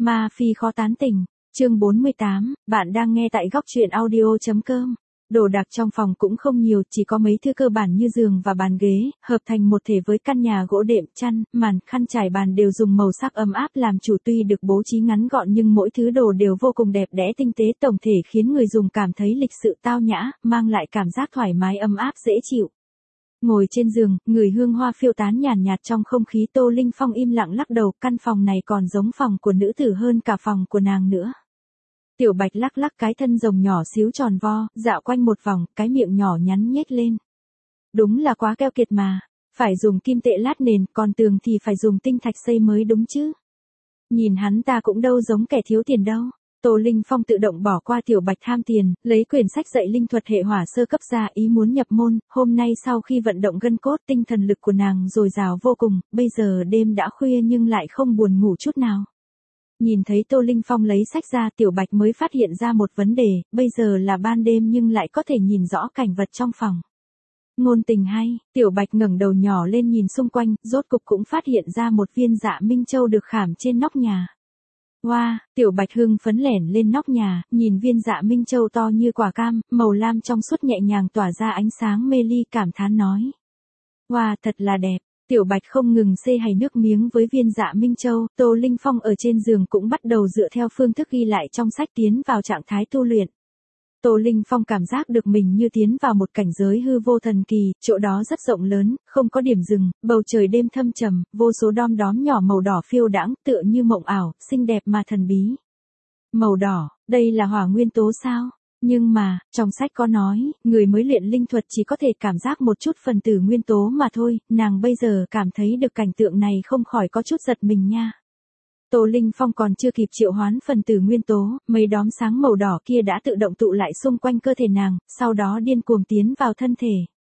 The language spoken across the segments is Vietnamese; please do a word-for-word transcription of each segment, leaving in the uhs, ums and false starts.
Ma Phi khó tán tỉnh, chương bốn mươi tám, bạn đang nghe tại góc truyện audio.com. Đồ đạc trong phòng cũng không nhiều, chỉ có mấy thứ cơ bản như giường và bàn ghế, hợp thành một thể với căn nhà gỗ đệm, chăn, màn, khăn trải bàn đều dùng màu sắc ấm áp làm chủ, tuy được bố trí ngắn gọn nhưng mỗi thứ đồ đều vô cùng đẹp đẽ tinh tế, tổng thể khiến người dùng cảm thấy lịch sự tao nhã, mang lại cảm giác thoải mái ấm áp dễ chịu. Ngồi trên giường, người hương hoa phiêu tán nhàn nhạt trong không khí, Tô Linh Phong im lặng lắc đầu, căn phòng này còn giống phòng của nữ tử hơn cả phòng của nàng nữa. Tiểu Bạch lắc lắc cái thân rồng nhỏ xíu tròn vo, dạo quanh một vòng, cái miệng nhỏ nhắn nhếch lên. Đúng là quá keo kiệt mà, phải dùng kim tệ lát nền, còn tường thì phải dùng tinh thạch xây mới đúng chứ. Nhìn hắn ta cũng đâu giống kẻ thiếu tiền đâu. Tô Linh Phong tự động bỏ qua Tiểu Bạch tham tiền, lấy quyển sách dạy linh thuật hệ hỏa sơ cấp ra, ý muốn nhập môn. Hôm nay sau khi vận động gân cốt, tinh thần lực của nàng dồi dào vô cùng, bây giờ đêm đã khuya nhưng lại không buồn ngủ chút nào. Nhìn thấy Tô Linh Phong lấy sách ra, Tiểu Bạch mới phát hiện ra một vấn đề, bây giờ là ban đêm nhưng lại có thể nhìn rõ cảnh vật trong phòng. Ngôn tình hay, Tiểu Bạch ngẩng đầu nhỏ lên nhìn xung quanh, rốt cục cũng phát hiện ra một viên Dạ Minh Châu được khảm trên nóc nhà. Wow, Tiểu Bạch hưng phấn lẻn lên nóc nhà, nhìn viên Dạ Minh Châu to như quả cam, màu lam trong suốt nhẹ nhàng tỏa ra ánh sáng mê ly, cảm thán nói. Wow, thật là đẹp. Tiểu Bạch không ngừng xê hài nước miếng với viên Dạ Minh Châu, Tô Linh Phong ở trên giường cũng bắt đầu dựa theo phương thức ghi lại trong sách tiến vào trạng thái tu luyện. Tô Linh Phong cảm giác được mình như tiến vào một cảnh giới hư vô thần kỳ, chỗ đó rất rộng lớn, không có điểm dừng, bầu trời đêm thâm trầm, vô số đom đóm nhỏ màu đỏ phiêu đãng, tựa như mộng ảo, xinh đẹp mà thần bí. Màu đỏ, đây là hỏa nguyên tố sao? Nhưng mà, trong sách có nói, người mới luyện linh thuật chỉ có thể cảm giác một chút phần tử nguyên tố mà thôi, nàng bây giờ cảm thấy được cảnh tượng này không khỏi có chút giật mình nha. Tô Linh Phong còn chưa kịp triệu hoán phần tử nguyên tố, mấy đốm sáng màu đỏ kia đã tự động tụ lại xung quanh cơ thể nàng, sau đó điên cuồng tiến vào thân thể.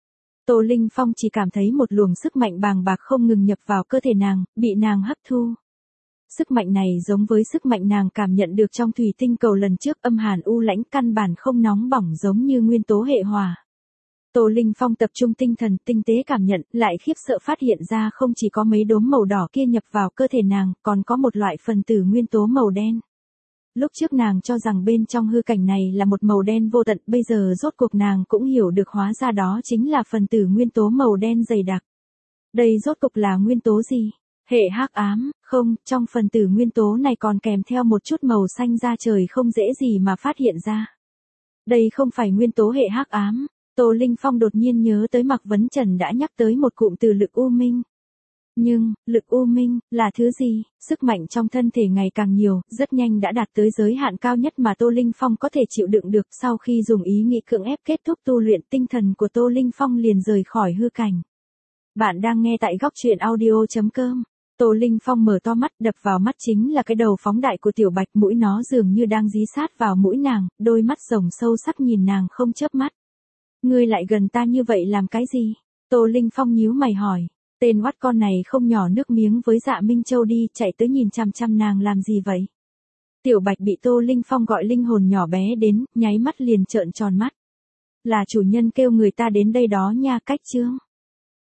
Tô Linh Phong chỉ cảm thấy một luồng sức mạnh bàng bạc không ngừng nhập vào cơ thể nàng, bị nàng hấp thu. Sức mạnh này giống với sức mạnh nàng cảm nhận được trong thủy tinh cầu lần trước, âm hàn u lãnh, căn bản không nóng bỏng giống như nguyên tố hệ hỏa. Tô Linh Phong tập trung tinh thần, tinh tế cảm nhận, lại khiếp sợ phát hiện ra không chỉ có mấy đốm màu đỏ kia nhập vào cơ thể nàng, còn có một loại phần tử nguyên tố màu đen. Lúc trước nàng cho rằng bên trong hư cảnh này là một màu đen vô tận, bây giờ rốt cuộc nàng cũng hiểu được hóa ra đó chính là phần tử nguyên tố màu đen dày đặc. Đây rốt cuộc là nguyên tố gì? Hệ hắc ám, không, trong phần tử nguyên tố này còn kèm theo một chút màu xanh da trời, không dễ gì mà phát hiện ra. Đây không phải nguyên tố hệ hắc ám. Tô Linh Phong đột nhiên nhớ tới Mạc Vấn Trần đã nhắc tới một cụm từ lực u minh. Nhưng, lực u minh, là thứ gì? Sức mạnh trong thân thể ngày càng nhiều, rất nhanh đã đạt tới giới hạn cao nhất mà Tô Linh Phong có thể chịu đựng được. Sau khi dùng ý nghĩ cưỡng ép kết thúc tu luyện, tinh thần của Tô Linh Phong liền rời khỏi hư cảnh. Bạn đang nghe tại góc truyện audio.com. Tô Linh Phong mở to mắt, đập vào mắt chính là cái đầu phóng đại của Tiểu Bạch, mũi nó dường như đang dí sát vào mũi nàng, đôi mắt rồng sâu sắc nhìn nàng không chớp mắt. Ngươi lại gần ta như vậy làm cái gì? Tô Linh Phong nhíu mày hỏi. Tên oắt con này không nhỏ nước miếng với Dạ Minh Châu đi, chạy tới nhìn chằm chằm nàng làm gì vậy? Tiểu Bạch bị Tô Linh Phong gọi linh hồn nhỏ bé đến, nháy mắt liền trợn tròn mắt. Là chủ nhân kêu người ta đến đây đó nha, cách chương.